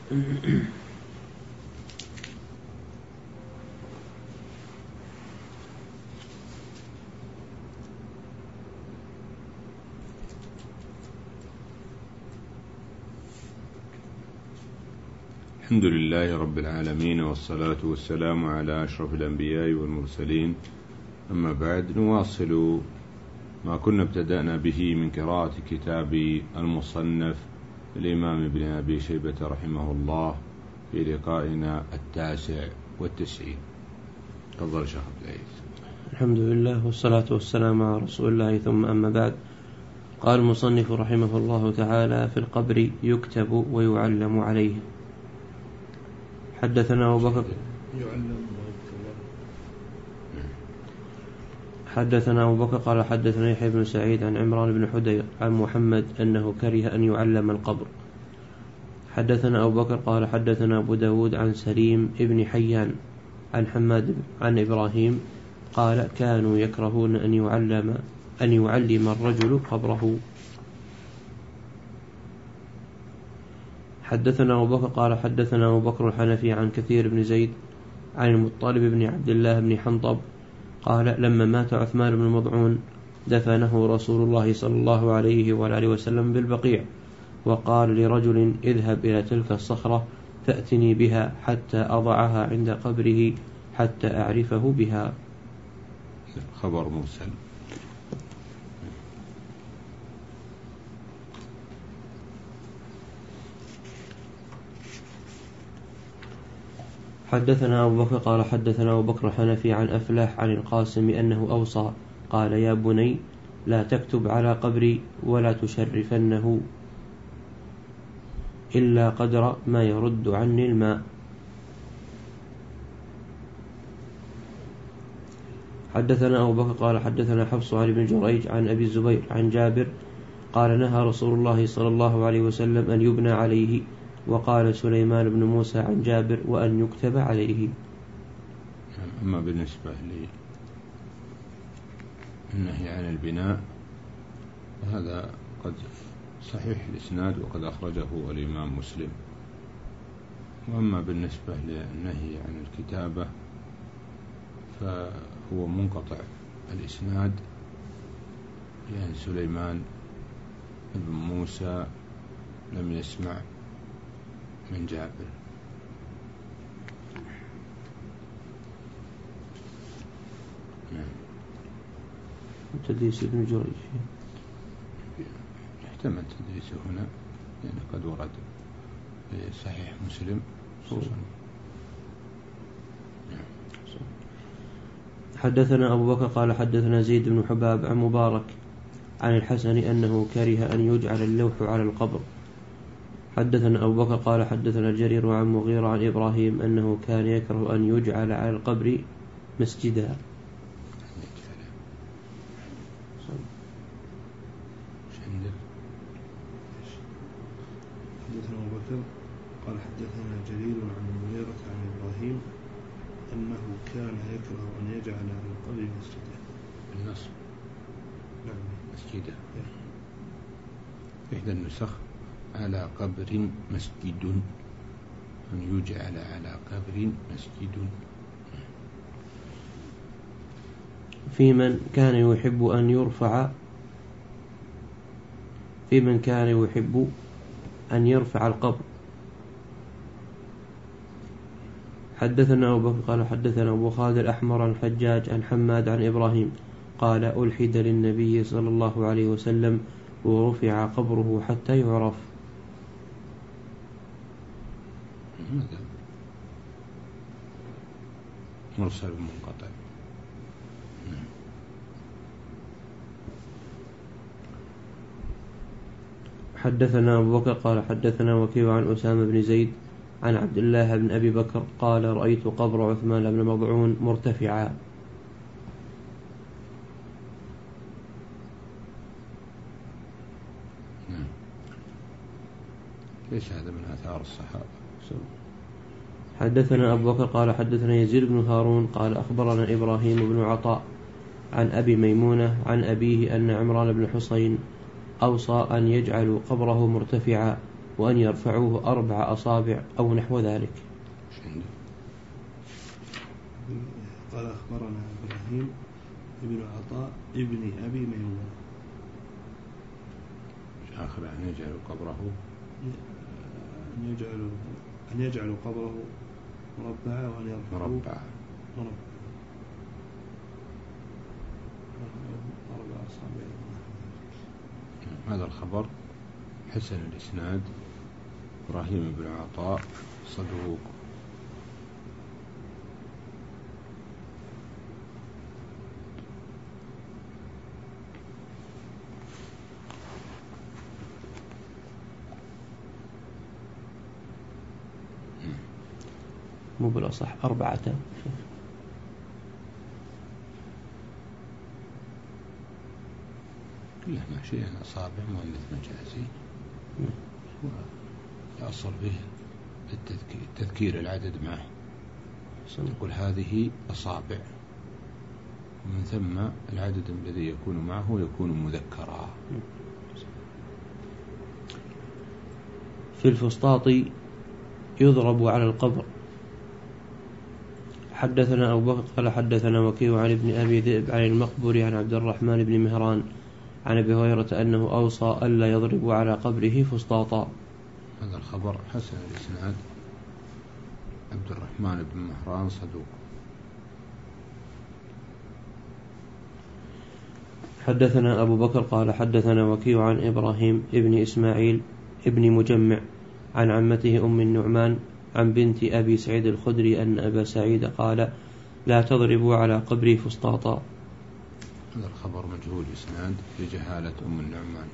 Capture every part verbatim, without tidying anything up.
الحمد لله رب العالمين، والصلاة والسلام على أشرف الأنبياء والمرسلين. أما بعد، نواصل ما كنا ابتدأنا به من قراءة كتاب المصنف الإمام ابن أبي شيبة رحمه الله في لقائنا التاسع والتسعين. تفضل شيخ عبد العزيز. الحمد لله والصلاة والسلام على رسول الله، ثم أما بعد. قال المصنف رحمه الله تعالى: في القبر يكتب ويعلم عليه. حدثنا أبو بكر حدثنا أبو بكر قال حدثنا يحيى بن سعيد عن عمران بن حدير عن محمد أنه كره أن يعلم القبر. حدثنا أبو بكر قال حدثنا أبو داود عن سليم ابن حيان عن حماد عن إبراهيم قال: كانوا يكرهون أن يعلم أن يعلم الرجل قبره. حدثنا أبو بكر قال حدثنا أبو بكر الحنفي عن كثير بن زيد عن المطلب بن عبد الله بن حنطب قال: لما مات عثمان بن مضعون دفنه رسول الله صلى الله عليه وآله وسلم بالبقيع، وقال لرجل: اذهب إلى تلك الصخرة فأتني بها حتى أضعها عند قبره حتى أعرفه بها. خبر مرسل. حدثنا أبو بكر قال حدثنا أبو بكر الحنفي عن أفلاح عن القاسم أنه أوصى قال: يا بني، لا تكتب على قبري ولا تشرفنه إلا قدر ما يرد عني الماء. حدثنا أبو بكر قال حدثنا حفص عن ابن جريج عن أبي الزبير عن جابر قال: نهى رسول الله صلى الله عليه وسلم أن يبنى عليه. وقال سليمان بن موسى عن جابر: وأن يكتب عليه. أما بالنسبة للنهي عن البناء هذا قد صحيح الإسناد وقد أخرجه الإمام مسلم. وأما بالنسبة للنهي عن الكتابة فهو منقطع الإسناد، لأن سليمان بن موسى لم يسمع من جابر. نعم. تدليس ابن جريج يحتمل تدليسه هنا، لأن قد ورد في صحيح مسلم خصوصا. حدثنا أبو بكر قال حدثنا زيد بن حباب عن مبارك عن الحسن أنه كره أن يجعل اللوح على القبر. حدثنا أبو بكر قال حدثنا جرير عن مغيرة عن إبراهيم أنه كان يكره أن يجعل على القبر مسجدا. حدثنا أبو بكر قال حدثنا جرير عن مغيرة عن إبراهيم أنه كان يكره أن يجعل على القبر مسجدا. النصب. نعم. مسجدا. إحدى النسخ على قبر مسجد، أن يجعل على قبر مسجد. في من كان يحب أن يرفع في من كان يحب أن يرفع القبر. حدثنا أبو بكر قال حدثنا أبو خالد الأحمر عن الحجاج عن حماد عن إبراهيم قال: ألحد للنبي صلى الله عليه وسلم ورفع قبره حتى يعرف. هذا مرسل منقطع. حدثنا أبو بكر قال حدثنا وكيع عن أسامة بن زيد عن عبد الله بن أبي بكر قال: رأيت قبر عثمان بن مضعون مرتفعا. ليس هذا من آثار الصحابة. حدثنا أبو بكر قال حدثنا يزيد بن هارون قال أخبرنا إبراهيم بن عطاء عن أبي ميمونة عن أبيه أن عمران بن حسين أوصى أن يجعلوا قبره مرتفعا، وأن يرفعوه أربع أصابع أو نحو ذلك. قال أخبرنا إبراهيم ابن عطاء ابن أبي ميمون. آخر أن يجعلوا قبره أن يجعلوا أن يجعلوا قبره مربعا وأن يرفعوه مربعا مربعا أربع أصابع. هذا الخبر حسن الإسناد، إبراهيم بن عطاء صدوق. مو بالأصح أربعة، لا ماشي أنا أصابع مؤنث مجازي، الأصل به التذكير, التذكير العدد معه، نقول هذه أصابع، ومن ثم العدد الذي يكون معه يكون مذكرا. في الفسطاط يضرب على القبر. حدثنا أبو بكر قال حدثنا وكيع عن ابن أبي ذئب عن المقبري عن عبد الرحمن بن مهران عن أبي هريرة أنه أوصى ألا يضرب على قبره فسطاطا. هذا الخبر حسن الإسناد، عبد الرحمن بن مهران صدوق. حدثنا أبو بكر قال حدثنا وكيع عن إبراهيم ابن إسماعيل ابن مجمع عن عمته أم النعمان عن بنت أبي سعيد الخدري أن أبا سعيد قال لا تضربوا على قبري فسطاطا. هذا الخبر مجهول إسناد لجهالة أم النعمان.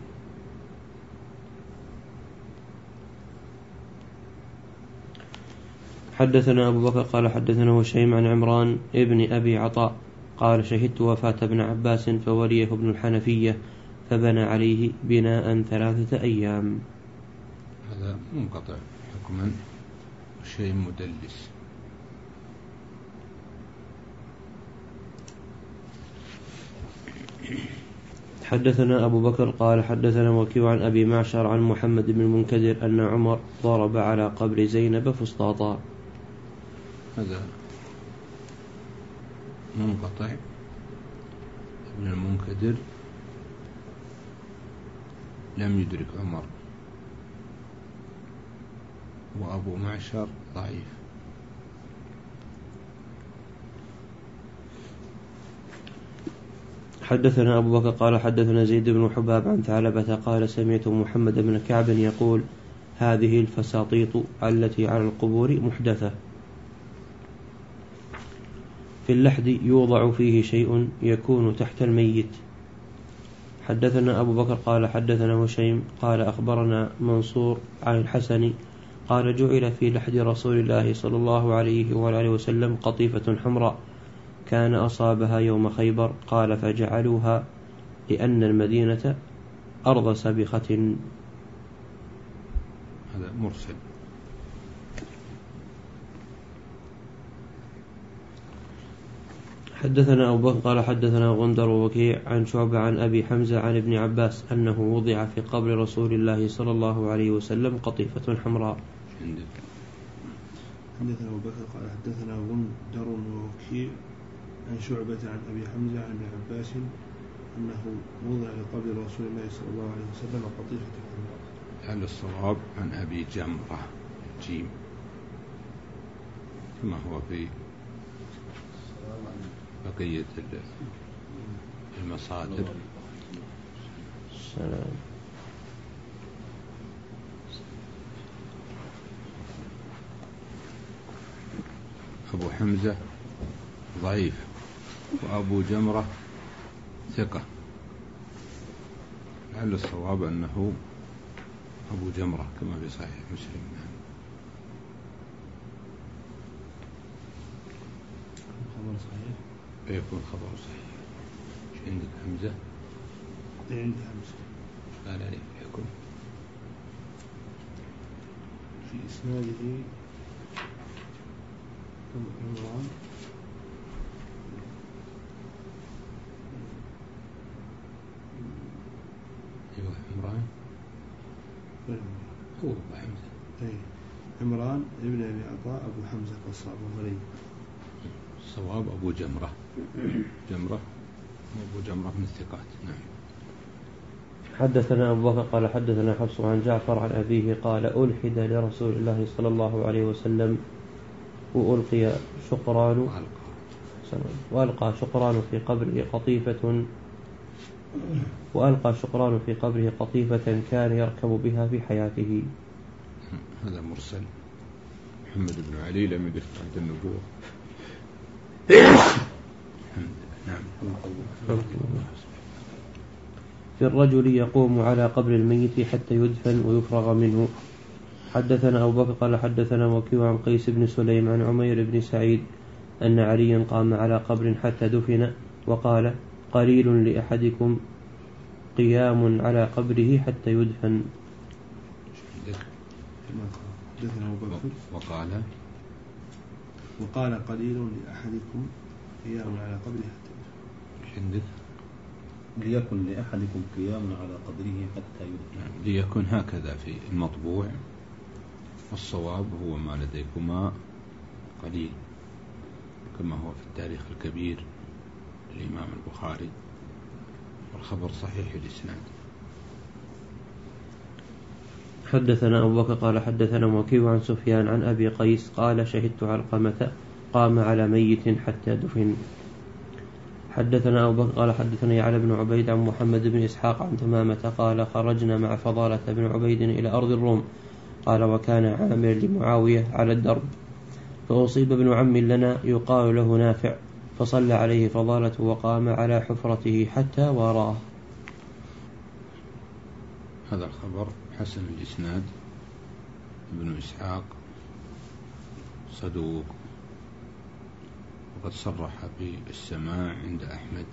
حدثنا أبو بكر قال حدثنا هشيم عن عمران ابن أبي عطاء قال شهدت وفاة ابن عباس فوليه ابن الحنفية فبنى عليه بناء ثلاثة أيام. هذا منقطع حكما، شيء مدلس. حدثنا أبو بكر قال حدثنا وكيع عن أبي معشر عن محمد بن المنكدر أن عمر ضرب على قبر زينب فسطاطا. هذا منقطع. ابن المنكدر لم يدرك عمر، وأبو معشر ضعيف. حدثنا أبو بكر قال حدثنا زيد بن حباب عن ثعلبة قال سمعت محمد بن كعب يقول هذه الفساطيط التي على القبور محدثة. في اللحد يوضع فيه شيء يكون تحت الميت. حدثنا أبو بكر قال حدثنا هشيم قال أخبرنا منصور عن الحسن قال جعل في لحد رسول الله صلى الله عليه وآله وسلم قطيفة حمراء كان أصابها يوم خيبر قال فجعلوها لأن المدينة أرض سبخة. هذا مرسل. حدثنا أبو بكر قال حدثنا غندر ووكيع عن شعبة عن أبي حمزة عن ابن عباس أنه وضع في قبر رسول الله صلى الله عليه وسلم قطيفة حمراء. حدثنا أبو بكر قال حدثنا غندر ووكيع عن شعبة عن أبي حمزة عن ابن عباس أنه وضع في قبر رسول الله صلى الله عليه وسلم قطيفة حمراء. هل الصواب عن أبي جمرة جيم كما هو في بقية المصادر. السلام. أبو حمزة ضعيف وأبو جمرة ثقة، لعل الصواب أنه أبو جمرة كما في صحيح مسلم. خبر صحيح يكون خبر صحيح. ايش عندك حمزة؟ عند حمزة قال عليه يكون في إسناده عمران أيوة عمران هو أبو حمزة. أي عمران ابن أبي عطاء أبو حمزة القصاب الغريب. الصواب أبو جمرة. جمرة أبو جمرة من الثقات. نعم. حدثنا أبو بكر قال حدثنا حفص عن جعفر عن أبيه قال ألحد لرسول الله صلى الله عليه وسلم وألقي شقران وألقى شقران في قبره قطيفة وألقى شقران في قبره قطيفة كان يركب بها في حياته. هذا مرسل. محمد بن علي لم يدرك عهد النبوة. نعم. في الرجل يقوم على قبر الميت حتى يدفن ويفرغ منه. حدثنا أبو بكر قال حدثنا وكيع عن قيس بن سليم عن عمير بن سعيد أن عليا قام على قبر حتى دفن وقال قليل لأحدكم قيام على قبره حتى يدفن. وقال وقال قليل لأحدكم قيام على قبره حتى يدفن. ليكن لأحدكم قيام على قبره حتى يدفن. ليكن هكذا في المطبوع، والصواب هو ما لديكما قليل كما هو في التاريخ الكبير للإمام البخاري، والخبر صحيح الإسناد. حدثنا أبو بكر قال حدثنا وكيع عن سفيان عن أبي قيس قال شهدت علقمة قام على ميت حتى دفن. حدثنا أبو بكر قال حدثنا يعلى بن عبيد عن محمد بن إسحاق عن تمامة قال خرجنا مع فضالة بن عبيد إلى أرض الروم قال وكان عامر لمعاوية على الدرب فأصيب ابن عم لنا يقال له نافع فصلى عليه فضالة وقام على حفرته حتى وراه. هذا الخبر حسن الإسناد. ابن إسحاق صدوق وقد صرح بالسماع عند أحمد.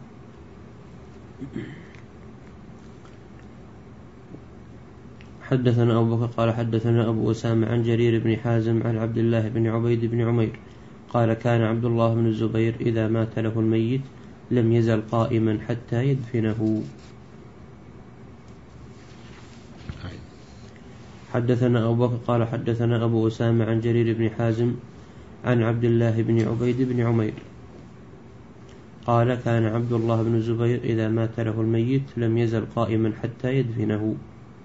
حدثنا أبو بكر قال حدثنا أبو أسامة عن جرير بن حازم عن عبد الله بن عبيد بن عمير قال كان عبد الله بن الزبير إذا مات له الميت لم يزل قائما حتى يدفنه. حدثنا أبو بكر قال حدثنا أبو أسامة عن جرير بن حازم عن عبد الله بن عبيد بن عمير قال كان عبد الله بن الزبير إذا مات له الميت لم يزل قائما حتى يدفنه.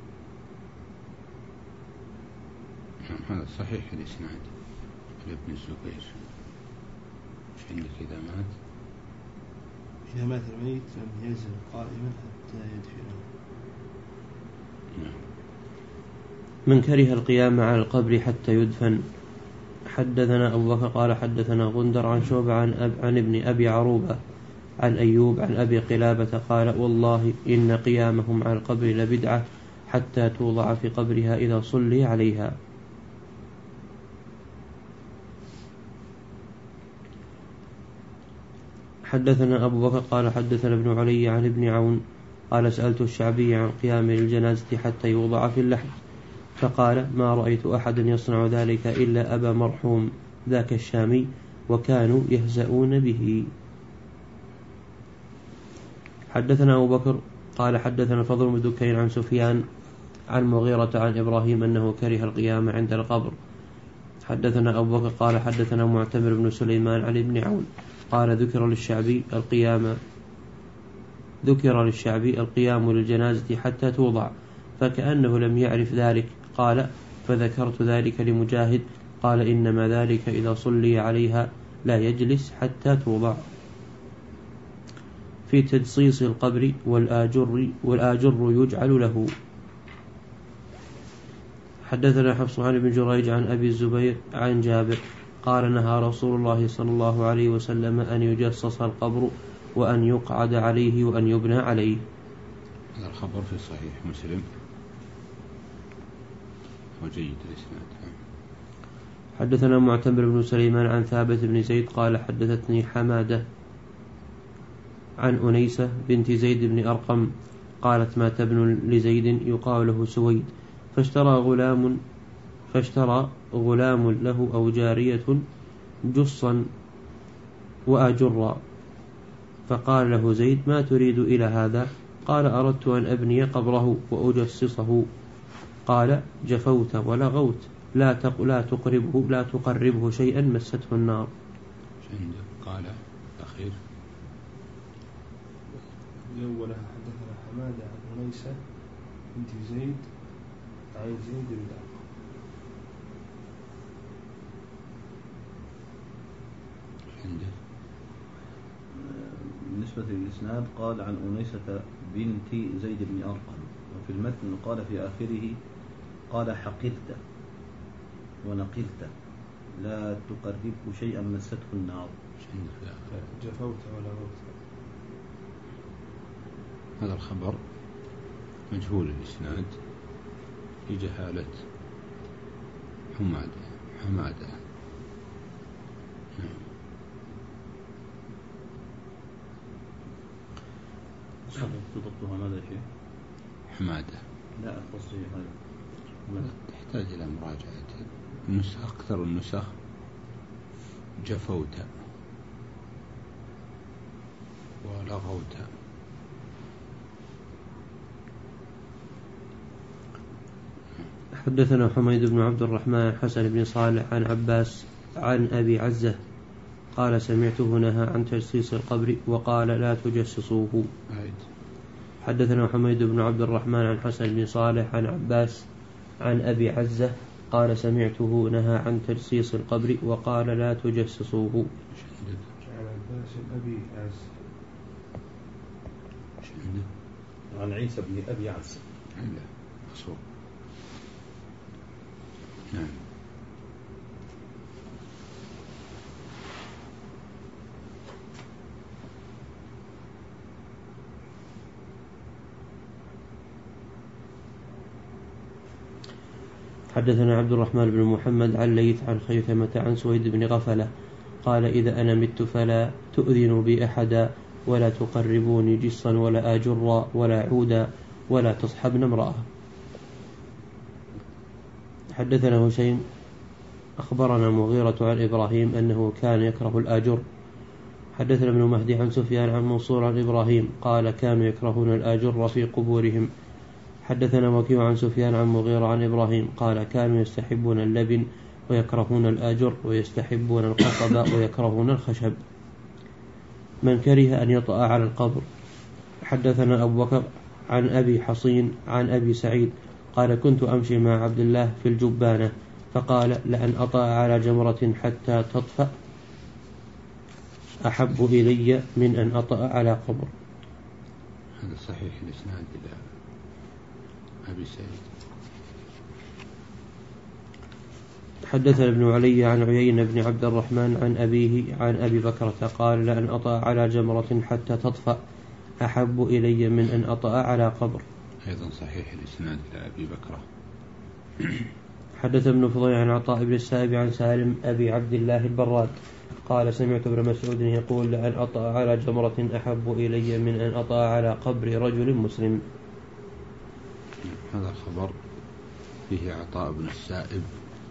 هذا صحيح الإسناد لابن الزبير. مش عندك إذا مات إذا مات الميت لم يزل قائما حتى يدفنه. من كره القيام على القبر حتى يدفن. حدثنا أبو بكر قال حدثنا غندر عن شعبة عن, أب عن ابن أبي عروبة عن أيوب عن أبي قلابة قال والله إن قيامهم على القبر لبدعة حتى توضع في قبرها إذا صلي عليها. حدثنا أبو بكر قال حدثنا ابن علي عن ابن عون قال سألت الشعبي عن قيام الجنازة حتى يوضع في اللحد فقال ما رأيت أحدا يصنع ذلك إلا أبا مرحوم ذاك الشامي وكانوا يهزؤون به. حدثنا أبو بكر قال حدثنا فضل بن دكين عن سفيان عن مغيرة عن إبراهيم أنه كره القيام عند القبر. حدثنا أبو بكر قال حدثنا معتمر بن سليمان عن ابن عون قال ذكر للشعبي القيام ذكر للشعبي القيام للجنازة حتى توضع فكأنه لم يعرف ذلك قال فذكرت ذلك لمجاهد قال إنما ذلك إذا صلي عليها لا يجلس حتى توضع. في تدصيص القبر والآجر, والآجر يجعل له. حدثنا حفص عن ابن جريج عن أبي الزبير عن جابر قال نهى رسول الله صلى الله عليه وسلم أن يجصص القبر وأن يقعد عليه وأن يبنى عليه. هذا الخبر في صحيح مسلم وجيد الإسناد. حدثنا معتمر بن سليمان عن ثابت بن زيد قال حدثتني حمادة عن أنيسة بنت زيد بن أرقم قالت مات ابن لزيد يقال له سويد فاشترى غلام فاشترى غلام له أو جارية جصا وأجرا فقال له زيد ما تريد إلى هذا؟ قال أردت أن أبني قبره وأجصصه. قال جفوت ولغوت لا تق لا تقربه لا تقربه شيئا مسته النار. قال الأخير الأول حدثنا حمادة عن أنيسة بنت زيد عن زيد بن أرقم. بالنسبة للإسناد قال عن أنيسة بنت زيد بن أرقم، وفي المتن قال في آخره قال حقرت ونقلت لا تقربه شيئا مسته النار. جفوت ولا غوت. هذا الخبر مجهول الإسناد في جهالة حمادة حمادة تضبطها ماذا شيء؟ حمادة لا التصريح هذا تحتاج إلى مراجعة النسخ. أكثر النسخ جفوت ولغوت. حدثنا حميد بن عبد الرحمن حسن بن صالح عن عباس عن أبي عزة قال سمعته نهى عن تجسيس القبر وقال لا تجسسوه. حدثنا حميد بن عبد الرحمن عن حسن بن صالح عن عباس عن أبي عزة قال سمعته نهى عن تجسيس القبر وقال لا تجسسوه. عن عباس أبي عزة عن عيسى بن أبي عزة. نعم. حدثنا عبد الرحمن بن محمد عن ليث عن خيثمة عن سويد بن غفلة قال إذا أنا مت فلا تؤذنوا بي أحدا ولا تقربوني جصا ولا آجرا ولا عودا ولا تصحبن امرأة. حدثنا هشيم أخبرنا مغيرة عن إبراهيم أنه كان يكره الآجر. حدثنا ابن مهدي عن سفيان عن منصور عن إبراهيم قال كانوا يكرهون الآجر في قبورهم. حدثنا وكيع عن سفيان عن مغيرة عن إبراهيم قال كانوا يستحبون اللبن ويكرهون الآجر ويستحبون القصب ويكرهون الخشب. من كره أن يطأ على القبر. حدثنا أبو بكر عن أبي حصين عن أبي سعيد قال كنت أمشي مع عبد الله في الجبانة فقال لأن أطأ على جمرة حتى تطفأ أحب إلي من أن أطأ على قبر. هذا صحيح الإسناد إلى أبي سعيد. حدثنا ابن علي عن عيين بن عبد الرحمن عن أبيه عن أبي بكرة قال لأن أطأ على جمرة حتى تطفأ أحب إلي من أن أطأ على قبر. أيضا صحيح الإسناد إلى أبي بكرة. حدث ابن فضيل عن عطاء بن السائب عن سالم أبي عبد الله البراد قال سمعت ابن مسعود يقول لأن أطأ على جمرة أحب إلي من أن أطأ على قبر رجل مسلم. هذا الخبر فيه عطاء بن السائب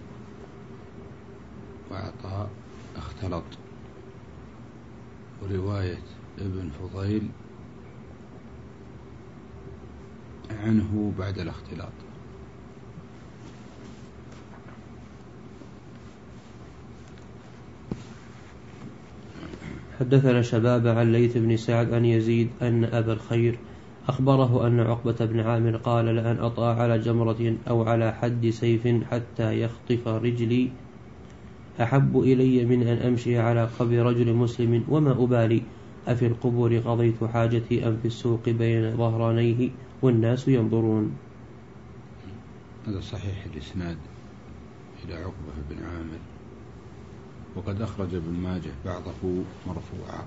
وعطاء اختلط، ورواية ابن فضيل عنه بعد الاختلاط. حدثنا شباب عن ليث بن سعد عن يزيد أن أبا الخير أخبره أن عقبة بن عامر قال لأن أطأ على جمرة أو على حد سيف حتى يخطف رجلي أحب إلي من أن أمشي على قبر رجل مسلم وما أبالي أفي القبور قضيت حاجتي أم في السوق بين ظهرانيه والناس ينظرون. هذا صحيح الإسناد إلى عقبة بن عامر، وقد أخرج ابن ماجه بعضه مرفوعا.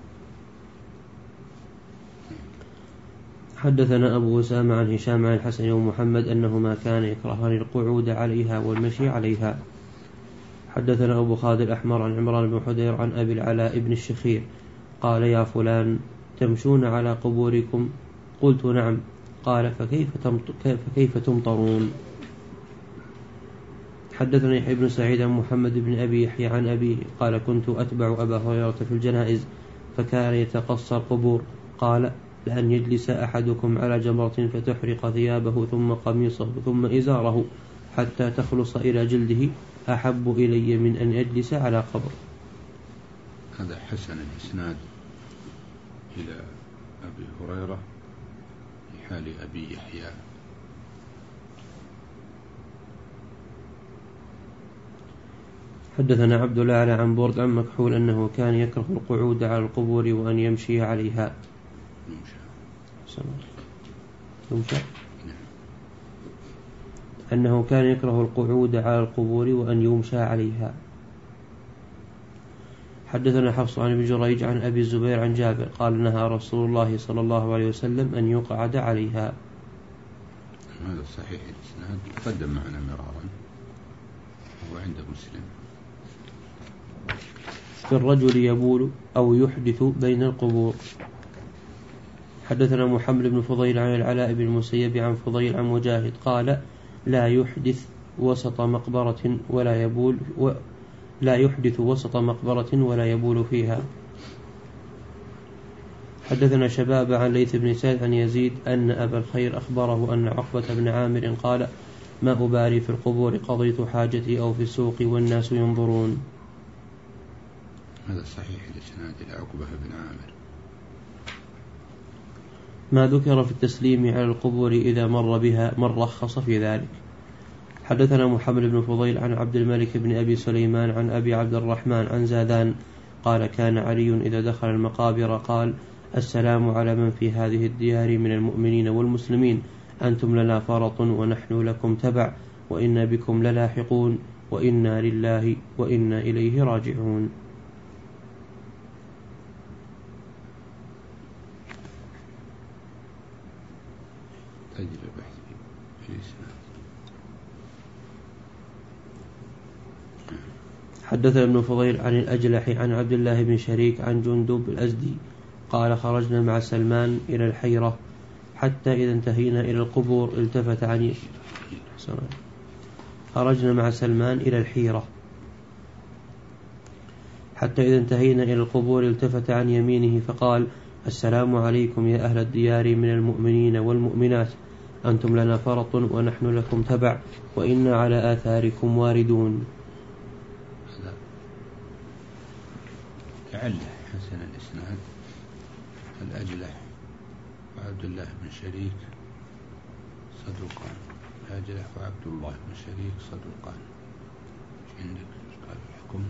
حدثنا أبو أسامة عن هشام عن الحسن ومحمد أنهما كان يكرهان القعود عليها والمشي عليها. حدثنا أبو خالد الأحمر عن عمران بن حدير عن أبي العلاء بن الشخير قال يا فلان تمشون على قبوركم؟ قلت نعم. قال فكيف, فكيف تمطرون؟ حدثنا يحيى بن سعيد عن محمد بن أبي يحيى عن أبيه قال كنت أتبع أبا هريرة في الجنائز فكان يتقصى القبور قال لأن يجلس أحدكم على جمرة فتحرق ثيابه ثم قميصه ثم إزاره حتى تخلص إلى جلده أحب إلي من أن أجلس على قبر. هذا حسن الإسناد إلى أبي هريرة في حال أبي يحيى. حدثنا عبد الأعلى عن برد عن مكحول أنه كان يكره القعود على القبور وأن يمشي عليها. يمشى. أنه كان يكره القعود على القبور وأن يمشى عليها. حدثنا حفص عن ابن جريج عن أبي الزبير عن جابر قال نهى رسول الله صلى الله عليه وسلم أن يقعد عليها. هذا صحيح الإسناد قدم معنا مرارا وعند مسلم. في الرجل يبول أو يحدث بين القبور. حدثنا محمد بن فضيل عن العلاء بن المسيب عن فضيل عن مجاهد قال لا يحدث وسط مقبرة ولا يبول و لا يحدث وسط مقبرة ولا يبول فيها. حدثنا شباب عن ليث بن سعد عن يزيد أن أبا الخير أخبره أن عقبة بن عامر قال ما أبالي في القبور قضيت حاجتي أو في السوق والناس ينظرون. هذا صحيح الإسناد إلى عقبة بن عامر. ما ذكر في التسليم على القبور إذا مر بها من رخص في ذلك. حدثنا محمد بن فضيل عن عبد الملك بن أبي سليمان عن أبي عبد الرحمن عن زادان قال كان علي إذا دخل المقابر قال السلام على من في هذه الديار من المؤمنين والمسلمين أنتم لنا فرط ونحن لكم تبع وإنا بكم للاحقون وإنا لله وإنا إليه راجعون. حدثنا ابن فضيل عن الأجلح عن عبد الله بن شريك عن جندب الأزدي قال خرجنا مع سلمان إلى الحيرة حتى إذا انتهينا إلى القبور التفت عن خرجنا مع سلمان إلى الحيرة حتى إذا انتهينا إلى القبور التفت عن يمينه فقال السلام عليكم يا أهل الديار من المؤمنين والمؤمنات أنتم لنا فرط ونحن لكم تبع وإنا على آثاركم واردون. لعل حسن الإسناد الأجلح وعبد الله بن شريك صدوقان. الأجلح وعبد الله بن شريك صدوقان. عندك قال الحكم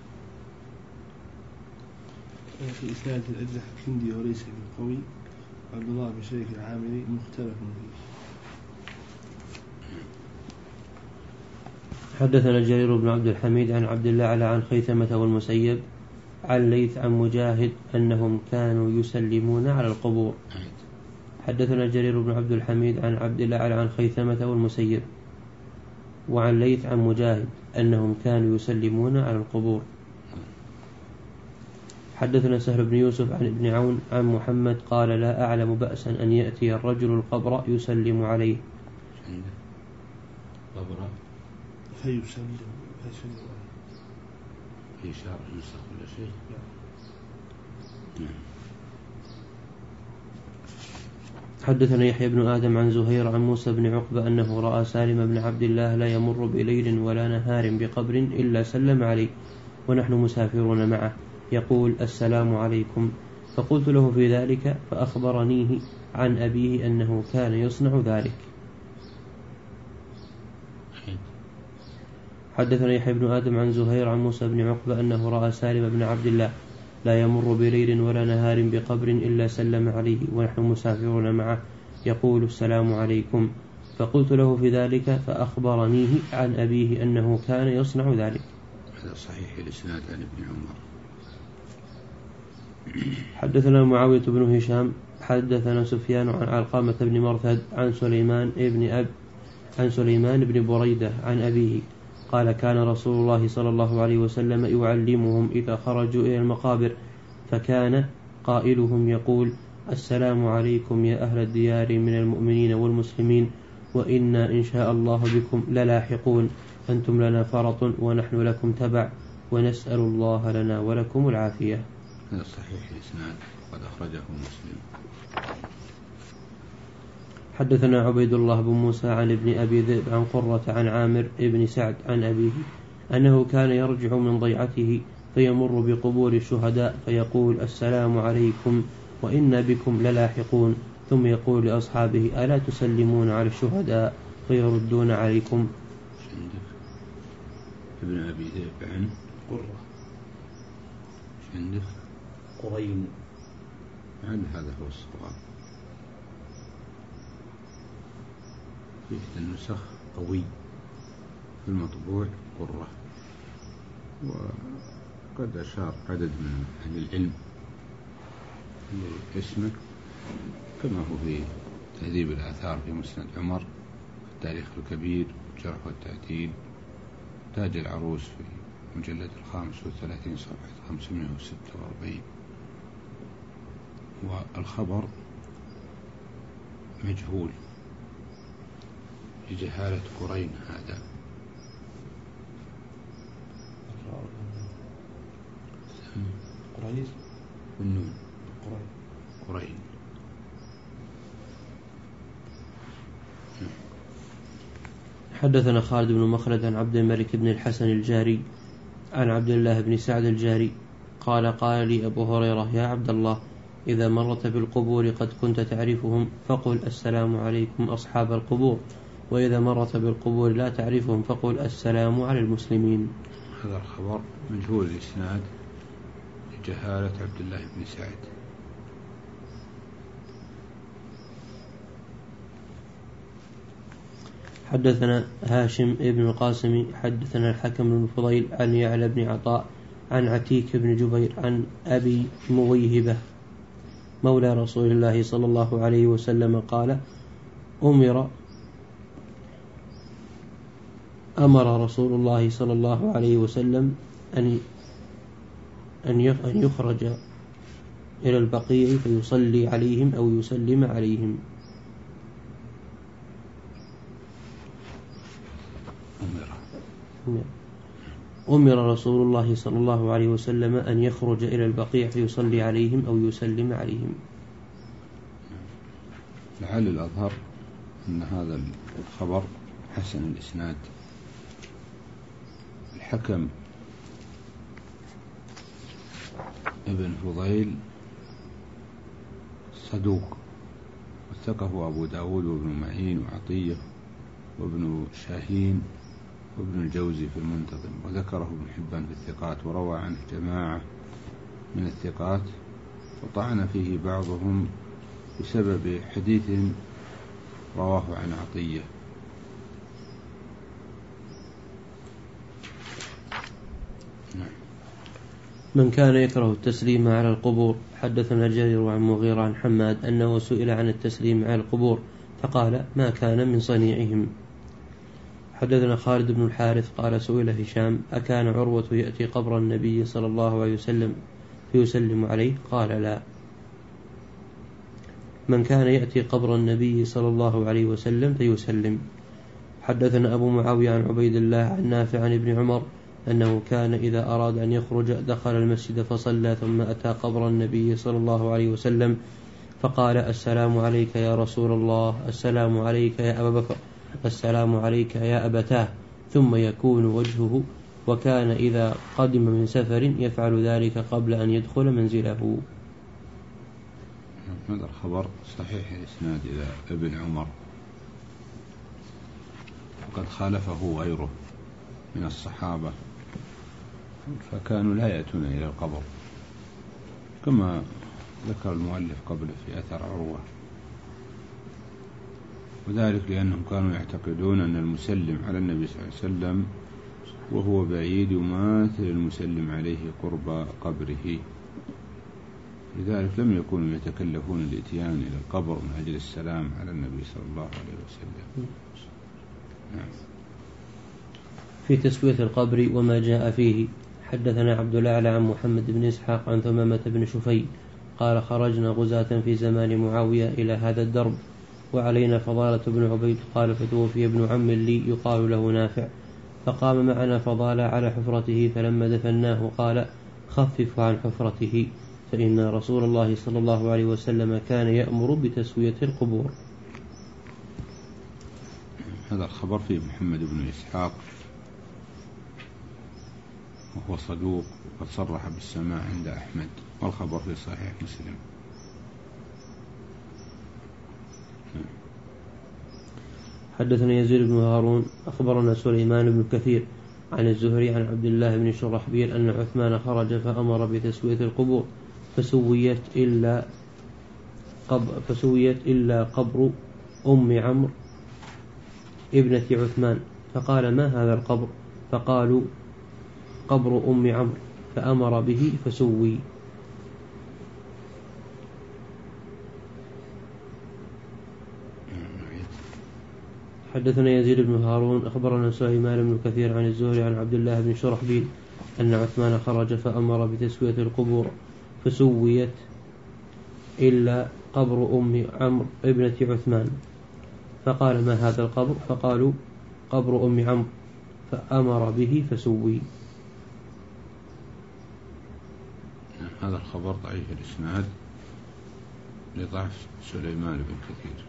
في إسناد الأجلح كندي وليس بالقوي. عبد الله بن شريك العامري مختلف فيه. حدثنا جرير بن عبد الحميد عن عبد الله عن خيثمة والمسيب عن ليث عن مجاهد أنهم كانوا يسلمون على القبور. حدثنا جرير بن عبد الحميد عن عبد الله عن خيثمة والمسيب وعن ليث عن مجاهد أنهم كانوا يسلمون على القبور. حدثنا سهل بن يوسف عن ابن عون عن محمد قال لا أعلم بأسا أن يأتي الرجل القبر يسلم عليه. قبر فيسلم في شرع نسخ ولا شيء. حدثنا يحيى بن آدم عن زهير عن موسى بن عقبة أنه رأى سالم بن عبد الله لا يمر بليل ولا نهار بقبر إلا سلم عليه ونحن مسافرون معه يقول السلام عليكم فقلت له في ذلك فأخبرنيه عن أبيه أنه كان يصنع ذلك. حدثنا يحيى بن آدم عن زهير عن موسى بن عقبة أنه رأى سالم بن عبد الله لا يمر بليل ولا نهار بقبر إلا سلم عليه ونحن مسافرون معه يقول السلام عليكم فقلت له في ذلك فأخبرنيه عن أبيه أنه كان يصنع ذلك. هذا صحيح الإسناد عن ابن عمر. حدثنا معاوية بن هشام حدثنا سفيان عن علقمة بن مرثد عن سليمان بن أب عن سليمان بن بريدة عن أبيه قال كان رسول الله صلى الله عليه وسلم يعلمهم إذا خرجوا إلى المقابر فكان قائلهم يقول السلام عليكم يا أهل الديار من المؤمنين والمسلمين وإنا إن شاء الله بكم للاحقون أنتم لنا فرط ونحن لكم تبع ونسأل الله لنا ولكم العافية. هذا صحيح الإسناد قد أخرجه مسلم. حدثنا عبيد الله بن موسى عن ابن أبي ذئب عن قرة عن عامر ابن سعد عن أبيه أنه كان يرجع من ضيعته فيمر بقبور الشهداء فيقول السلام عليكم وإنا بكم للاحقون، ثم يقول لأصحابه ألا تسلمون على الشهداء فيردون عليكم. ابن أبي ذئب عن قرة عندك قرين عن هذا هو الصواب في إحدى النسخ قوي في المطبوع قرة. وقد أشار عدد من أهل العلم لاسمه كما هو في تهذيب الآثار في مسند عمر، في التاريخ الكبير، الجرح والتعديل، تاج العروس في مجلد الخامس والثلاثين صفحة خمسمائة وستة وأربعين. والخبر مجهول لجهالة قرين هذا. قريش والنون قرين قرين. حدثنا خالد بن مخلد عن عبد الملك بن الحسن الجاري عن عبد الله بن سعد الجاري قال قال لي أبو هريرة يا عبد الله إذا مرت بالقبور قد كنت تعرفهم فقل السلام عليكم أصحاب القبور، وإذا مرت بالقبور لا تعرفهم فقل السلام على المسلمين. هذا الخبر مجهول الإسناد لجهالة عبد الله بن سعد. حدثنا هاشم ابن القاسم حدثنا الحكم بن فضيل عن يعلى بن عطاء عن عتيك بن جبير عن أبي مويهبة مولى رسول الله صلى الله عليه وسلم قال أمر أمر رسول الله صلى الله عليه وسلم أن أن يخرج إلى البقيع فيصلي عليهم أو يسلم عليهم. أمر رسول الله صلى الله عليه وسلم أن يخرج إلى البقيع فيصلي عليهم أو يسلم عليهم. لعل الأظهر أن هذا الخبر حسن الإسناد. الحكم ابن فضيل صدوق وثقه أبو داود وابن معين وعطية وابن شاهين وابن الجوزي في المنتظم، وذكره ابن حبان في الثقات، وروى عنه جماعة من الثقات، وطعن فيه بعضهم بسبب حديث رواه عن عطية. من كان يكره التسليم على القبور. حدثنا جرير عن مغيرة عن حماد أنه سئل عن التسليم على القبور فقال ما كان من صنيعهم. حدثنا خالد بن الحارث قال سئل هشام أكان عروة يأتي قبر النبي صلى الله عليه وسلم فيسلم عليه؟ قال لا. من كان يأتي قبر النبي صلى الله عليه وسلم فيسلم. حدثنا أبو معاوية عن عبيد الله عن نافع عن ابن عمر أنه كان إذا أراد أن يخرج دخل المسجد فصلى ثم أتى قبر النبي صلى الله عليه وسلم فقال السلام عليك يا رسول الله، السلام عليك يا أبا بكر، السلام عليك يا أبتاه، ثم يكون وجهه، وكان إذا قدم من سفر يفعل ذلك قبل أن يدخل منزله. هذا الخبر صحيح الإسناد إلى ابن عمر، وقد خالفه غيره من الصحابة فكانوا لا يأتون إلى القبر كما ذكر المؤلف قبل في أثر عروة، وذلك لأنهم كانوا يعتقدون أن المسلم على النبي صلى الله عليه وسلم وهو بعيد يماثل المسلم عليه قرب قبره، لذلك لم يكونوا يتكلفون الاتيان إلى القبر من أجل السلام على النبي صلى الله عليه وسلم. نعم. في تسوية القبر وما جاء فيه. حدثنا عبد الأعلى عن محمد بن إسحاق عن ثمامة بن شفي قال خرجنا غزاة في زمان معاوية إلى هذا الدرب وعلينا فضالة بن عبيد قال فتوفي ابن عم لي يقال له نافع، فقام معنا فضالة على حفرته، فلما دفناه قال خففوا عن حفرته فإن رسول الله صلى الله عليه وسلم كان يأمر بتسوية القبور. هذا الخبر فيه محمد بن إسحاق وهو صدوق وقد صرح بالسماع عند أحمد، والخبر في صحيح مسلم. حدثنا يزيد بن هارون أخبرنا سليمان بن كثير عن الزهري عن عبد الله بن شرحبيل أن عثمان خرج فأمر بتسوية القبور فسويت إلا قبر, فسويت إلا قبر أم عمرو ابنة عثمان، فقال ما هذا القبر؟ فقالوا قبر أم عمرو، فأمر به فسوي. حدثنا يزيد بن هارون أخبرنا سليمان بن كثير عن الزهري عن عبد الله بن شرحبيل أن عثمان خرج فأمر بتسوية القبور فسويت إلا قبر أم عمرو ابنة عثمان، فقال ما هذا القبر؟ فقالوا قبر أم عمرو، فأمر به فسوي. هذا الخبر ضعيف الإسناد لضعف سليمان بن كثير.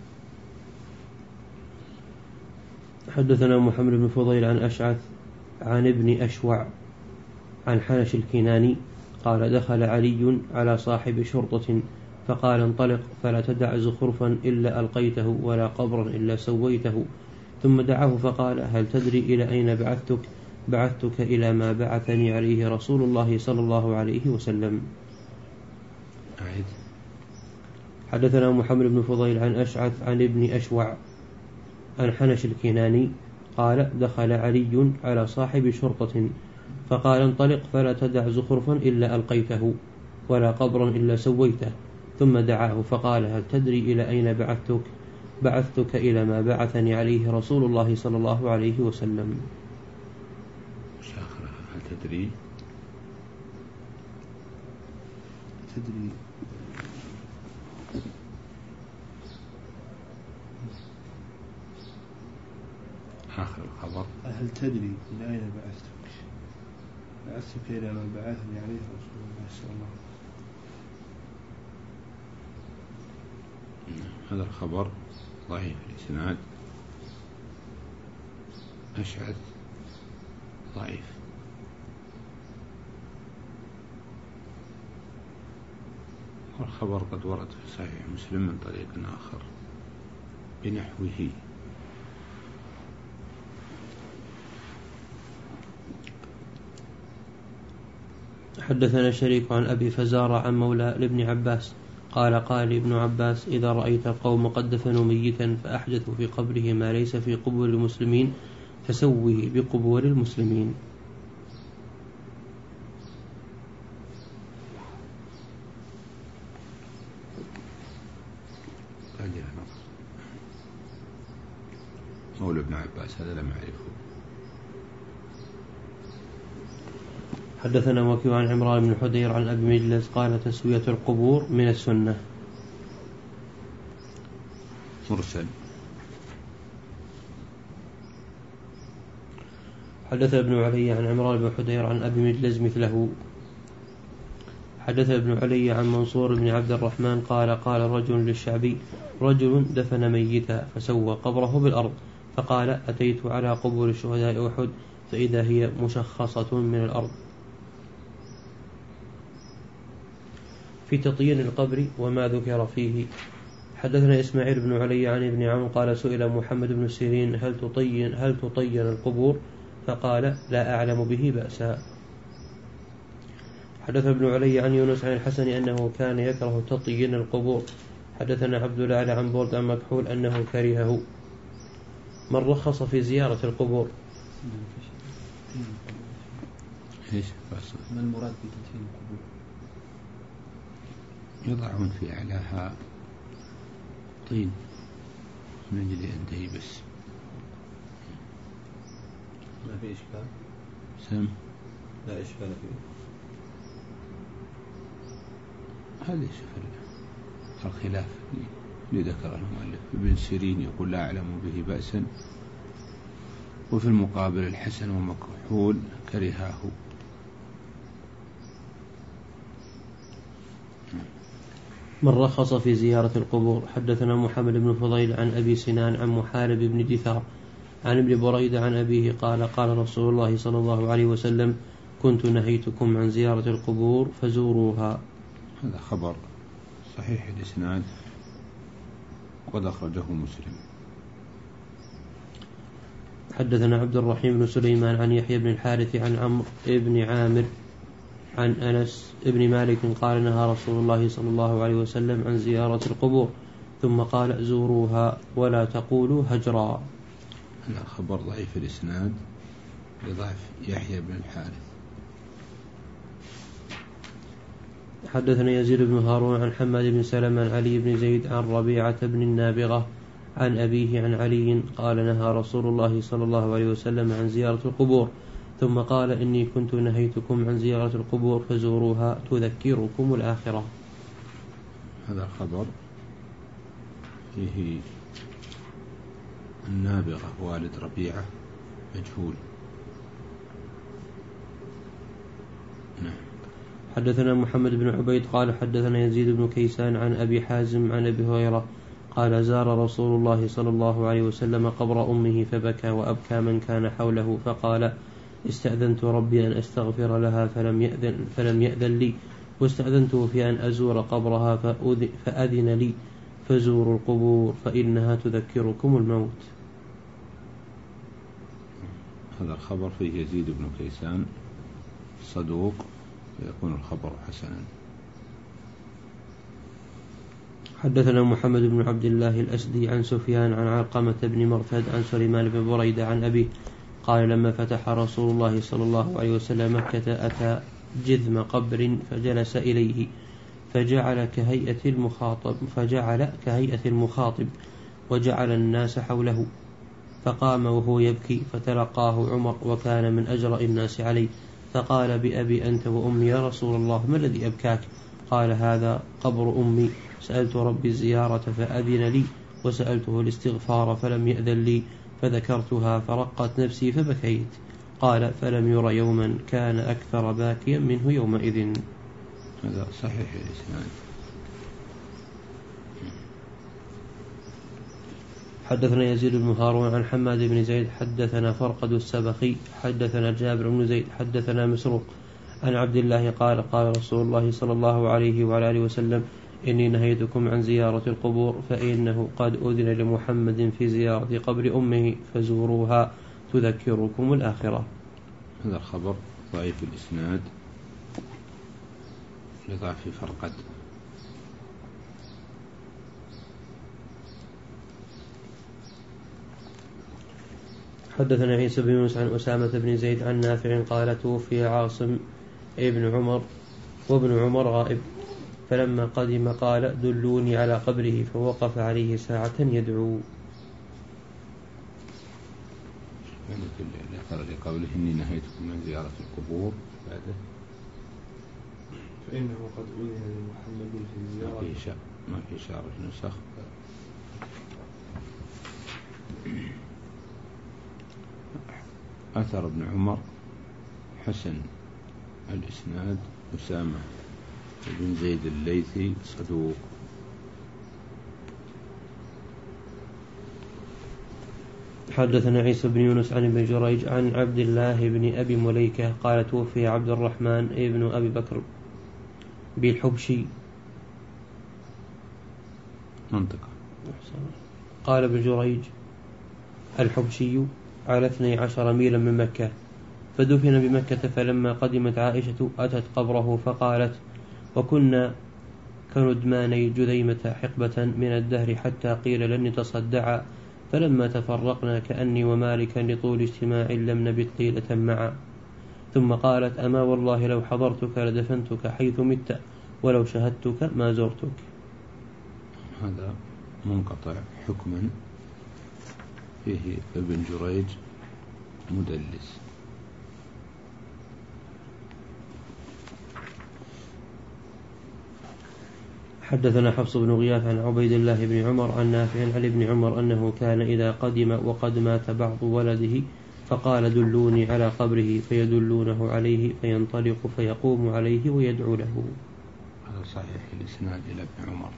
حدثنا محمد بن فضيل عن أشعث عن ابن أشوع عن حنش الكناني قال دخل علي على صاحب شرطة فقال انطلق فلا تدع زخرفا إلا ألقيته ولا قبرا إلا سويته، ثم دعاه فقال هل تدري إلى أين بعثتك؟ بعثتك إلى ما بعثني عليه رسول الله صلى الله عليه وسلم. أعيد. حدثنا محمد بن فضيل عن أشعث عن ابن أشوع عن حنش الكناني قال دخل علي على صاحب شرطة فقال انطلق فلا تدع زخرفا إلا ألقيته ولا قبرا إلا سويته، ثم دعاه فقال هل تدري إلى أين بعثتك؟ بعثتك إلى ما بعثني عليه رسول الله صلى الله عليه وسلم. شاخرة هل تدري تدري آخر الخبر هل تدري إلى أين بعثتك؟ بعثتك إلى ما بعثني عليه رسول الله صلى الله عليه وسلم. هذا الخبر ضعيف الإسناد، أشعث ضعيف. والخبر قد ورد في صحيح مسلم من طريق آخر بنحوه. حدثنا شريك عن أبي فزارة عن مولى لابن عباس قال قال ابن عباس إذا رأيت القوم قد دفنوا ميتا فأحدثوا في قبره ما ليس في قبور المسلمين فسوه بقبور المسلمين. مولى ابن عباس هذا لم أعرفه. حدثنا وكيع عن عمران بن حدير عن أبي مجلس قال تسوية القبور من السنة. مرسل. حدث ابن علي عن عمران بن حدير عن أبي مجلس مثله. حدث ابن علي عن منصور بن عبد الرحمن قال قال رجل للشعبي رجل دفن ميتا فسوى قبره بالأرض، فقال أتيت على قبور شهداء أحد فإذا هي مشخصة من الأرض. في تطيين القبر وما ذكر فيه. حدثنا إسماعيل بن علي عن ابن عون قال سئل محمد بن سيرين هل تطين هل تطين القبور؟ فقال لا أعلم به بأسا. حدث ابن علي عن يونس عن الحسن أنه كان يكره تطيين القبور. حدثنا عبد الله عن برد عن مكحول أنه كرهه. من رخص في زيارة القبور؟ إيش ما المراد بتدفين القبور؟ يضعون في أعلاها طين من أجل أن تيبس. ما في إشكال؟ سم لا إشكال فيه. هذا الخلاف اللي ذكره المؤلف. ابن سيرين يقول لا أعلم به بأسا، وفي المقابل الحسن ومكحول كرهاه. من رخص في زيارة القبور. حدثنا محمد بن فضيل عن أبي سنان عن محارب بن دثار عن ابن بريدة عن أبيه قال قال رسول الله صلى الله عليه وسلم كنت نهيتكم عن زيارة القبور فزوروها. هذا خبر صحيح الإسناد وقد أخرجه مسلم. حدثنا عبد الرحيم بن سليمان عن يحيى بن الحارث عن عمرو بن عامر عن أنس بن مالك قال نهى رسول الله صلى الله عليه وسلم عن زيارة القبور ثم قال زوروها ولا تقولوا هجرا. هذا خبر ضعيف الإسناد لضعف يحيى بن الحارث. حدثنا يزيد بن هارون عن حماد بن سلمة عن علي بن زيد عن ربيعة بن النابغة عن أبيه عن علي قال نهى رسول الله صلى الله عليه وسلم عن زيارة القبور ثم قال إني كنت نهيتكم عن زيارة القبور فزوروها تذكركم الآخرة. هذا الخبر فيه النابغة والد ربيعة مجهول. نعم. حدثنا محمد بن عبيد قال حدثنا يزيد بن كيسان عن أبي حازم عن أبي هريرة قال زار رسول الله صلى الله عليه وسلم قبر أمه فبكى وأبكى من كان حوله فقال استأذنت ربي أن أستغفر لها فلم يأذن, فلم يأذن لي واستأذنته في أن أزور قبرها فأذن لي فزوروا القبور فإنها تذكركم الموت. هذا الخبر فيه يزيد بن كيسان صدوق فيكون الخبر حسنا. حدثنا محمد بن عبد الله الأسدي عن سفيان عن علقمة بن مرثد عن سليمان بن بريدة عن أبيه قال لما فتح رسول الله صلى الله عليه وسلم مكة أتى جذم قبر فجلس إليه فجعل كهيئة المخاطب فجعل كهيئة المخاطب وجعل الناس حوله فقام وهو يبكي فتلقاه عمر وكان من أجرأ الناس عليه فقال بأبي أنت وأمي يا رسول الله ما الذي أبكاك؟ قال هذا قبر أمي سألت ربي الزيارة فأذن لي وسألته الاستغفار فلم يأذن لي فذكرتها فرقت نفسي فبكيت. قال فلم ير يوما كان أكثر باكيا منه يومئذ. هذا صحيح الإسناد. حدثنا يزيد بن هارون عن حماد بن زيد حدثنا فرقد السبخي حدثنا جابر بن زيد حدثنا مسروق عن عبد الله قال قال رسول الله صلى الله عليه وعلى آله وسلم إني نهيتكم عن زيارة القبور فإنه قد أذن لمحمد في زيارة قبر أمه فزوروها تذكركم الآخرة. هذا الخبر ضعيف الإسناد لضعف فرقد. حدثنا عيسى بن يونس عن أسامة بن زيد عن نافع قال توفي عاصم ابن عمر وابن عمر غائب فلما قدم قال دلوني على قبره فوقف عليه ساعة يدعو. لقوله إني نهيتكم من زيارة القبور بعده فإنه قد أذن لمحمد في زيارة ما في شاء ما في شعر نسخ. أثر ابن عمر حسن الإسناد أسامة بن زيد الليثي صدوق. حدثنا عيسى بن يونس عن ابن جريج عن عبد الله بن أبي مليكة قال توفي عبد الرحمن ابن أبي بكر بالحبشي منطقة. قال ابن جريج الحبشي على اثني عشر ميلا من مكة فدفن بمكة فلما قدمت عائشة أتت قبره فقالت وكنا كندماني جذيمة حقبة من الدهر حتى قيل لن نتصدعا فلما تفرقنا كأني ومالكا لطول اجتماع لم نبت ليلة معا ثم قالت أما والله لو حضرتك لدفنتك حيث مت ولو شهدتك ما زرتك. هذا منقطع حكما فيه ابن جريج مدلس. حدثنا حفص بن غياث عن عبيد الله بن عمر عن نافع عن ابن عمر أنه كان إذا قدم وقد مات بعض ولده فقال دلوني على قبره فيدلونه عليه فينطلق فيقوم عليه ويدعو له. هذا صحيح الإسناد إلى ابن عمر.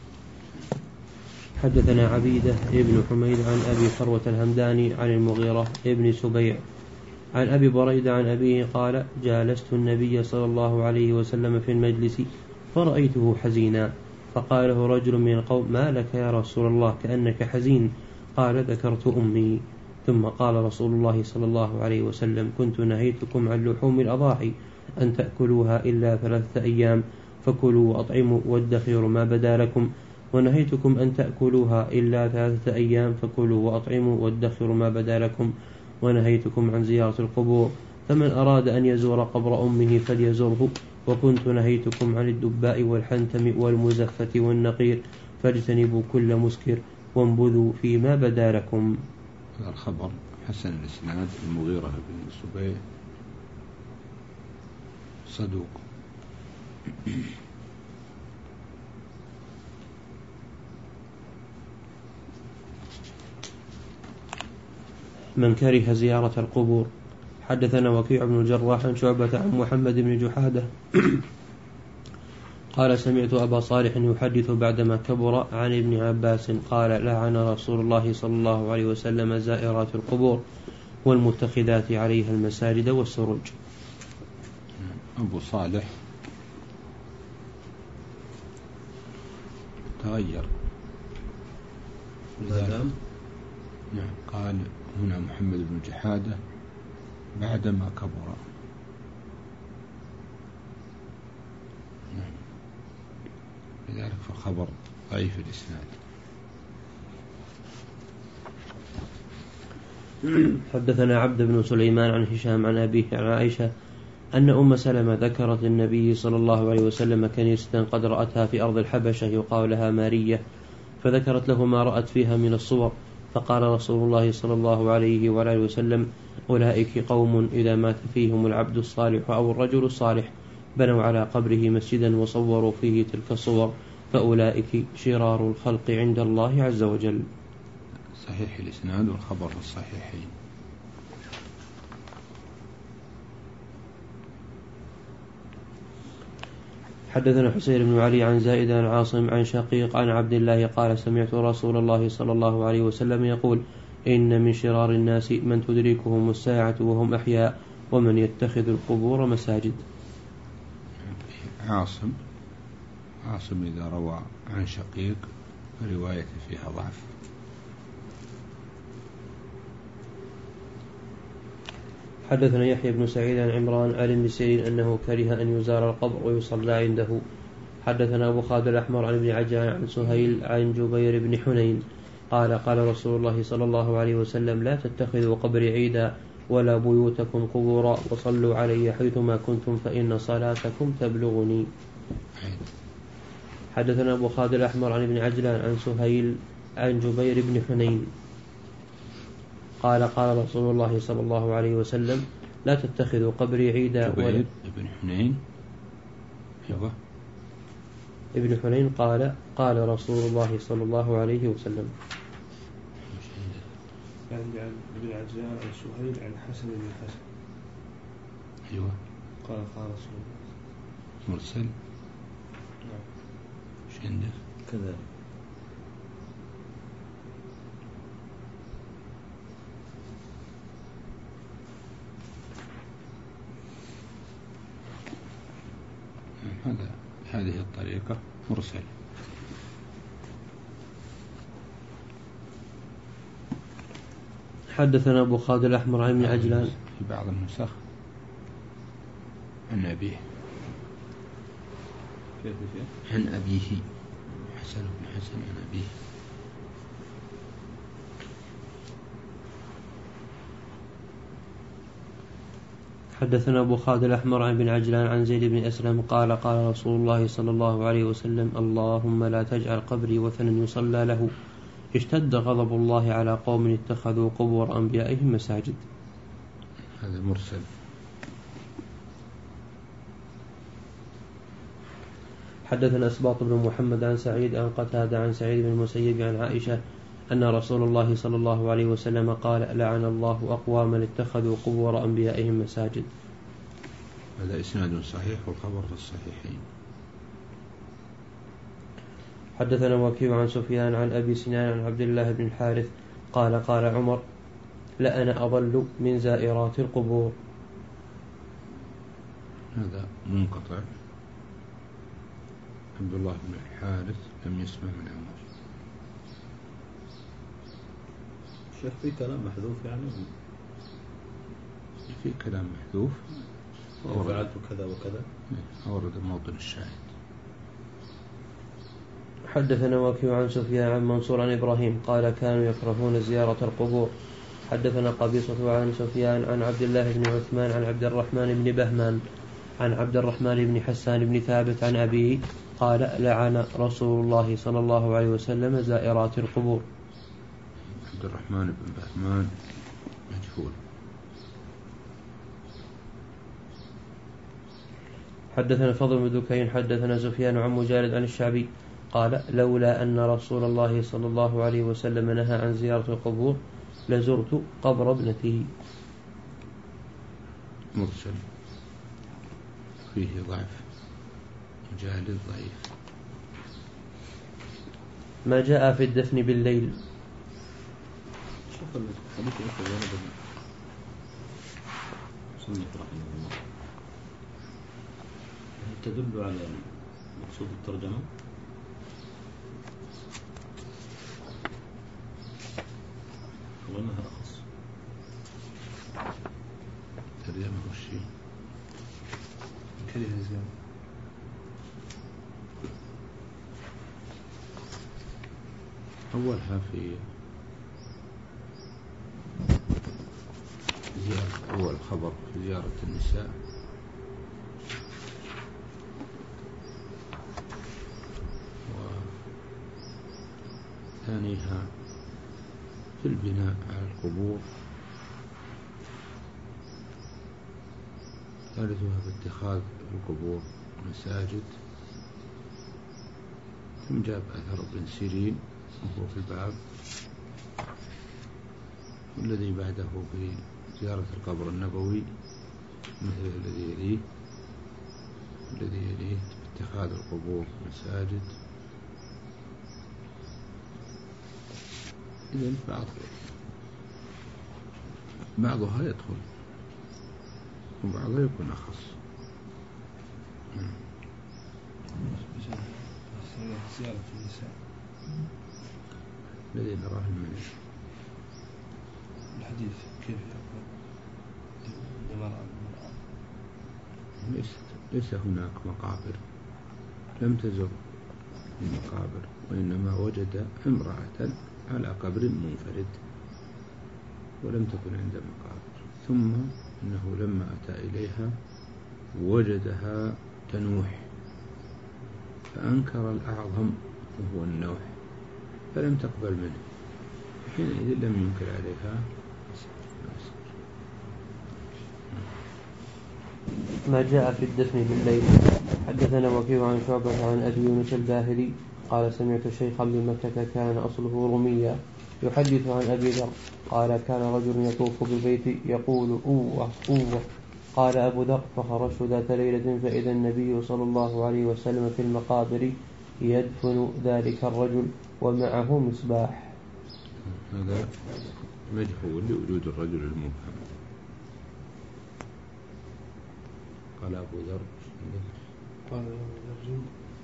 حدثنا عبيدة ابن حميد عن أبي فروة الهمداني عن المغيرة ابن سبيع عن أبي بريدة عن أبيه قال جالست النبي صلى الله عليه وسلم في المجلس فرأيته حزينا فقال له رجل من القوم ما لك يا رسول الله كأنك حزين؟ قال ذكرت أمي. ثم قال رسول الله صلى الله عليه وسلم كنت نهيتكم عن لحوم الأضاحي أن تأكلوها إلا ثلاثة أيام فكلوا وأطعموا وادخروا ما بدا لكم، ونهيتكم أن تأكلوها إلا ثلاثة أيام فكلوا وأطعموا وادخروا ما بدا لكم، ونهيتكم عن زيارة القبور فمن أراد أن يزور قبر أمه فليزره، وكنت نهيتكم عن الدباء والحنتم والمزفة والنقير فاجتنبوا كل مسكر وانبذوا فيما بدا لكم. هذا الخبر حسن الإسناد. المغيرة بن سبيع صدوق. من كره زيارة القبور. حدثنا وكيع بن الجراح عن شعبة عن محمد بن جحادة قال سمعت أبا صالح يحدث بعدما كبر عن ابن عباس قال لعن رسول الله صلى الله عليه وسلم زائرات القبور والمتخذات عليها المساجد والسروج. أبو صالح تغير. نعم قال هنا محمد بن جحادة بعدما كبر. نعم لذلك فالخبر ضعيف الإسناد. حدثنا عبد بن سليمان عن هشام عن أبيه عن عائشة أن أم سلمة ذكرت النبي صلى الله عليه وسلم كنيسة قد رأتها في أرض الحبشة يقال لها مارية، فذكرت له ما رأت فيها من الصور، فقال رسول الله صلى الله عليه وآله وسلم أولئك قوم إذا مات فيهم العبد الصالح أو الرجل الصالح بنوا على قبره مسجدا وصوروا فيه تلك الصور، فأولئك شرار الخلق عند الله عز وجل. صحيح الإسناد والخبر الصحيحين. حدثنا حسين بن علي عن زائد عن عاصم عن شقيق عن عبد الله قال سمعت رسول الله صلى الله عليه وسلم يقول إن من شرار الناس من تدركهم الساعة وهم أحياء ومن يتخذ القبور مساجد. عاصم عاصم إذا روى عن شقيق رواية فيها ضعف. حدثنا يحيى بن سعيد عن عمران عن ابن سيرين أنه كره أن يزار القبر ويصلى عنده. حدثنا أبو خالد الأحمر عن ابن عجلان عن سهيل عن جبير بن حنين قال قال رسول الله صلى الله عليه وسلم لا تتخذوا قبري عيدا ولا بيوتكم قبورا وصلوا علي حيثما كنتم فإن صلاتكم تبلغني. حدثنا أبو خالد الأحمر عن ابن عجلان عن سهيل عن جبير بن حنين قال قال رسول الله صلى الله عليه وسلم لا تتخذوا قبري عيدا. جبير بن حنين أيوة ابن حنين قال قال رسول الله صلى الله عليه وسلم. عندي عن ابن عجلان عن سهيل عن حسن بن حسن أيوة قال قال رسول الله مرسل. نعم ايش عندك كذا. هذا هذه الطريقة مرسل. حدثنا أبو خالد الأحمر عن ابن عجلان في بعض النسخ عن أبيه عن أبيه حسن بن حسن عن أبيه. حدثنا أبو خالد الأحمر عن ابن عجلان عن زيد بن أسلم قال قال رسول الله صلى الله عليه وسلم اللهم لا تجعل قبري وثنا يصلى له اشتد غضب الله على قوم اتخذوا قبور أنبيائهم مساجد. هذا مرسل. حدثنا أسباط بن محمد عن سعيد عن قتادة عن سعيد بن المسيب عن عائشة أن رسول الله صلى الله عليه وسلم قال لعن الله أقواما اتخذوا قبور أنبيائهم مساجد. هذا إسناد صحيح والخبر في الصحيحين. حدثنا وكيع عن سفيان عن أبي سنان عن عبد الله بن الحارث قال قال عمر لأنا أضل من زائرات القبور. هذا منقطع. عبد الله بن الحارث لم يسمع من عمر. شيخ في كلام محذوف يعني في كلام محذوف فعلت كذا وكذا أورد موطن الشاهد. حدثنا وكيع عن سفيان عن منصور عن إبراهيم قال كانوا يكرهون زيارة القبور. حدثنا قبيصة عن سفيان عن عبد الله بن عثمان عن عبد الرحمن بن بهمان عن عبد الرحمن بن حسان بن ثابت عن أبيه قال لعن رسول الله صلى الله عليه وسلم زائرات القبور. عبد الرحمن بن بهمان مجهول. حدثنا فضل بن دكين حدثنا سفيان عن مجالد عن الشعبي قال لولا أن رسول الله صلى الله عليه وسلم نهى عن زيارة القبور لزرت قبر ابنته. مرسل فيه ضعف. مجالد ضعيف. ما جاء في الدفن بالليل. شوف الحديث يقول ورد سنة رحمه الله تدل على مقصود الترجمة. وأنها أخص ترجمة وشي كلمة زيادة. أولها في زيارة أول خبر في زيارة النساء وثانيها في البناء على القبور، ثالثها في اتخاذ القبور مساجد. ثم جاء أثر ابن سيرين وهو في الباب، والذي بعده في زيارة القبر النبوي مثل الذي يليه الذي يليه اتخاذ القبور مساجد. إذن بعض بعضها يدخل وبعضها يكون أخص. زيارة النساء الذي نراه من الحديث كيف يقول المرأة المرأة ليس, ليس هناك مقابر، لم تزر المقابر، وإنما وجد امرأة على قبر منفرد ولم تكن عند مقابر، ثم إنه لما أتى إليها وجدها تنوح فأنكر الأعظم وهو النوح فلم تقبل منه، حينئذ لم ينكر عليها. ما جاء في الدفن بالليل. حدثنا وكيع عن شعبة عن أبي يونس الباهلي قال سمعت الشيخ بمكة كان أصله روميا يحدث عن أبي ذر قال كان رجل يطوف بالبيت يقول أوه أوه. قال أبو ذر فخرجت ذات ليلة فإذا النبي صلى الله عليه وسلم في المقابر يدفن ذلك الرجل ومعه مصباح. هذا مجهول لوجود الرجل المبهم. قال أبو ذر قال رجل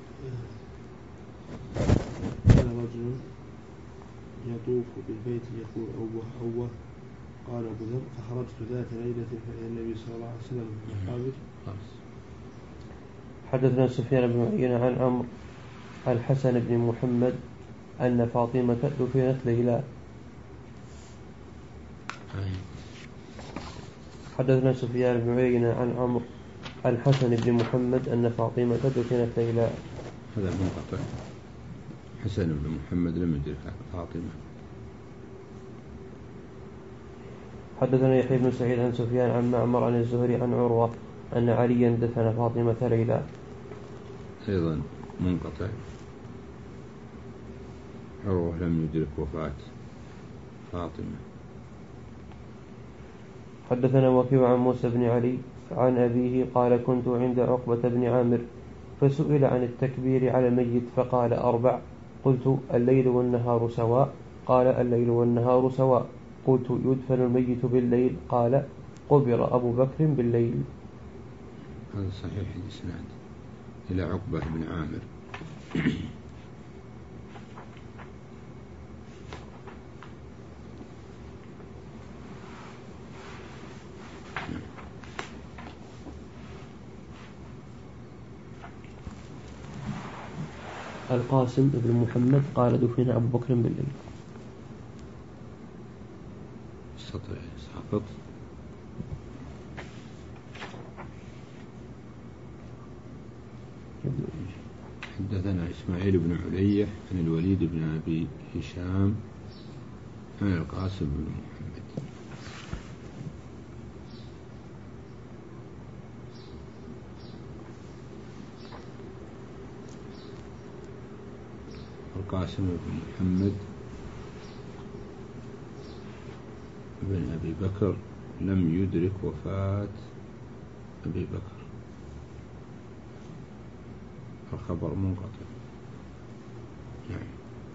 كان رجل يطوف بالبيت يقول أوه أوه. قال أبو ذر فخرجت ذات ليلة فإذا النبي صلى الله عليه وسلم في المقابر. حدثنا سفيان بن عيينة عن عمرو الحسن بن محمد أن فاطمة دفنت ليلى. حدثنا سفيان بن عيينة عن عمرو الحسن بن محمد أن فاطمة دفنت ليلى. هذا منقطع. حسن بن محمد لم يدرك فاطمة. حدثنا يحيى بن سعيد عن سفيان عن معمر عن الزهري عن عروة أن عليا دفن فاطمة ليلى. أيضا منقطع. عروة لم يدرك وفاة فاطمة. حدثنا وكيع عن موسى بن علي عن أبيه قال كنت عند عقبة بن عامر فسئل عن التكبير على الميت فقال أربع قلت الليل والنهار سواء؟ قال الليل والنهار سواء. قلت يدفن الميت بالليل؟ قال قبر أبو بكر بالليل. هذا صحيح الإسناد إلى عقبة بن عامر. القاسم بن محمد قال دفن أبو بكر بالليل. سقط. حدثنا إسماعيل بن علية عن الوليد بن أبي هشام عن القاسم بن محمد. القاسم بن محمد بن أبي بكر لم يدرك وفاة أبي بكر، الخبر منقطع. نعم.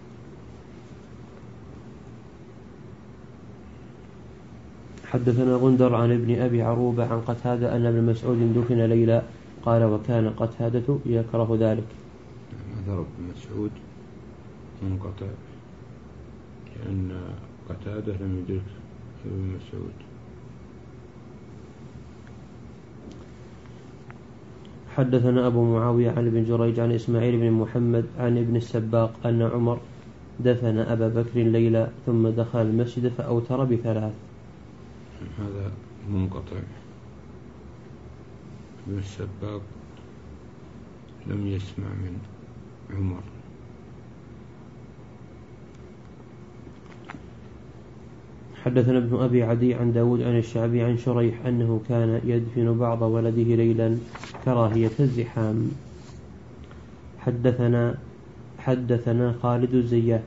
حدثنا غندر عن ابن أبي عروبة عن قتادة أن ابن مسعود دفن ليلا. قال وكان قتادة يكره ذلك. هذا ابن مسعود منقطع لأن قتادة لم يدرك ابن مسعود. حدثنا أبو معاوية عن ابن جريج عن إسماعيل بن محمد عن ابن السباق أن عمر دفن أبا بكر ليلا ثم دخل المسجد فأوتر بثلاث. هذا منقطع. ابن السباق لم يسمع من عمر. حدثنا ابن أبي عدي عن داود عن الشعبي عن شريح أنه كان يدفن بعض ولده ليلا كراهية الزحام. حدثنا حدثنا خالد الزيات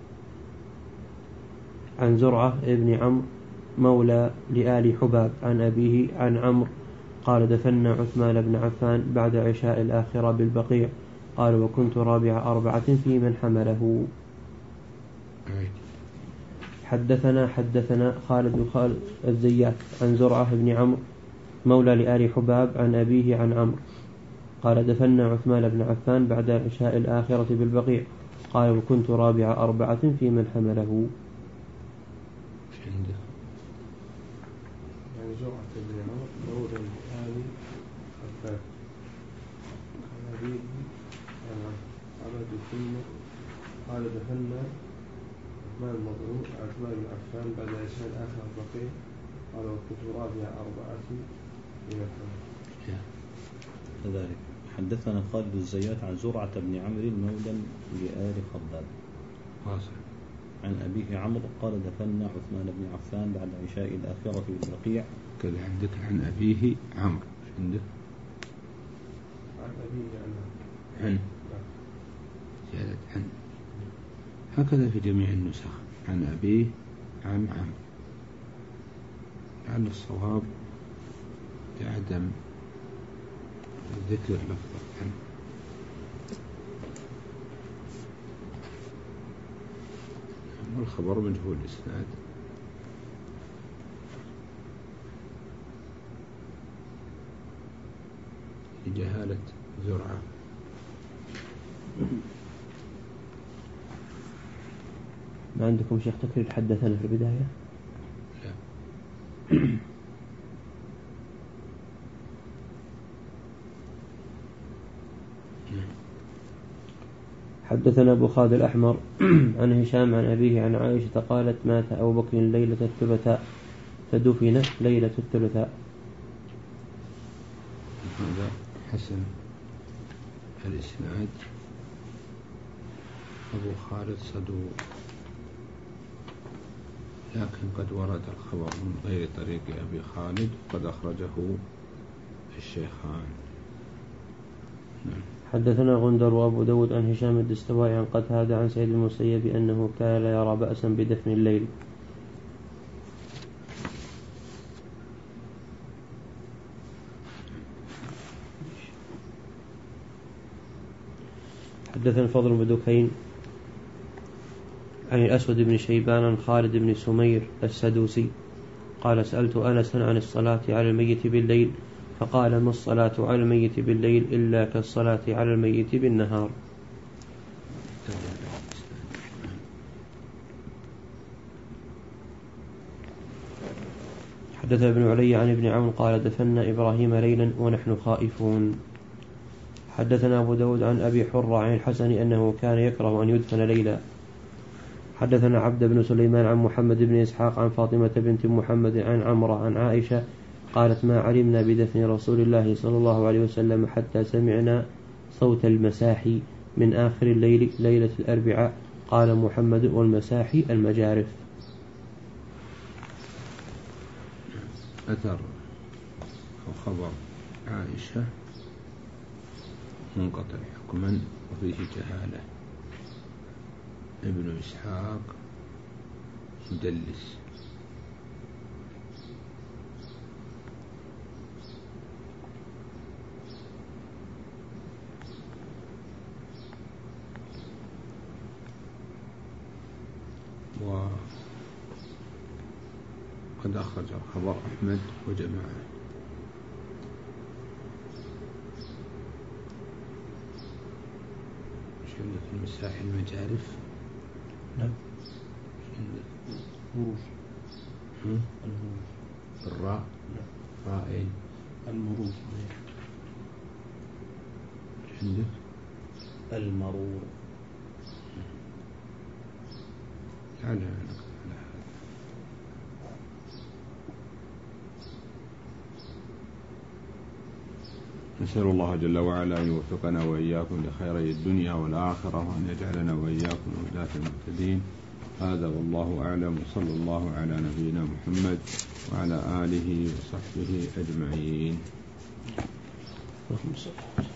عن زرعة ابن عمرو مولى لآل حباب عن أبيه عن عمرو قال دفنا عثمان بن عفان بعد عشاء الآخرة بالبقيع. قال وكنت رابع أربعة في من حمله. حدثنا حدثنا خالد خالد الزيات عن زرعة بن عمرو مولى لآل حباب عن أبيه عن عمرو قال دفنا عثمان بن عفان بعد عشاء الآخرة بالبقيع. قال وكنت رابع أربعة في من حمله. يعني زرعة بن عمرو مولى لآل حباب عن أبيه عن عمرو قال دفنا عثمان المظلوم عثمان بن عفان بعد عشاء الآخرة بالبقيع. قال وكنت رابع أربعة في من حمله. كذلك. حدثنا خالد الزيات عن زرعة بن عمرو مولى لآل خباب عن أبيه عمرو قال دفنا عثمان بن عفان بعد عشاء الآخرة بالبقيع. كذا عندك عن أبيه عمرو عندك عن أبيه عن عن زيادة عن هكذا في جميع النسخ عن أبيه عن عمرو. لعل الصواب بعدم ذكر لفظ عن. والخبر مجهول الإسناد. لجهالة زرعة. ما عندكم شيخ تكرير حدثنا في البداية؟ لا. حدثنا أبو خالد الأحمر عن هشام عن أبيه عن عائشة قالت مات أبو بكر ليلة الثلاثاء فدفن ليلة الثلاثاء. هذا حسن الإسناد. أبو خالد صدوق لكن قد ورد الخبر من غير طريق أبي خالد وقد أخرجه الشيخان. نعم. حدثنا غندر وأبو داود عن هشام الدستوائي عن قتادة عن سعيد المسيب أنه كان لا يرى بأسا بدفن الليل. حدثنا الفضل بن دكين عن الأسود بن شيبان عن خالد بن سمير السدوسي قال سألت أنسا عن الصلاة على الميت بالليل فقال ما الصلاة على الميت بالليل إلا كالصلاة على الميت بالنهار. حدث ابن علي عن ابن عون قال دفنا إبراهيم ليلا ونحن خائفون. حدثنا أبو داود عن أبي حرة عن الحسن أنه كان يكره أن يدفن ليلا. حدثنا عبد بن سليمان عن محمد بن إسحاق عن فاطمة بنت محمد عن عمرة عن عائشة قالت ما علمنا بدفن رسول الله صلى الله عليه وسلم حتى سمعنا صوت المساحي من آخر الليل ليلة الأربعاء. قال محمد والمساحي المجارف. أثر أو خبر عائشة منقطع حكما وفيه جهالة. ابن إسحاق مدلس. وقد أخرج الخبر أحمد وجماعة. شلة المساحي المجارف. نعم. المروج. المروج بالراء. رائين. المروج. عندك المرور. لا لا نسأل الله جل وعلا أن يوفقنا وإياكم لخيري الدنيا والآخرة وأن يجعلنا وإياكم هداة المهتدين. هذا والله أعلم وصلى الله على نبينا محمد وعلى آله وصحبه أجمعين.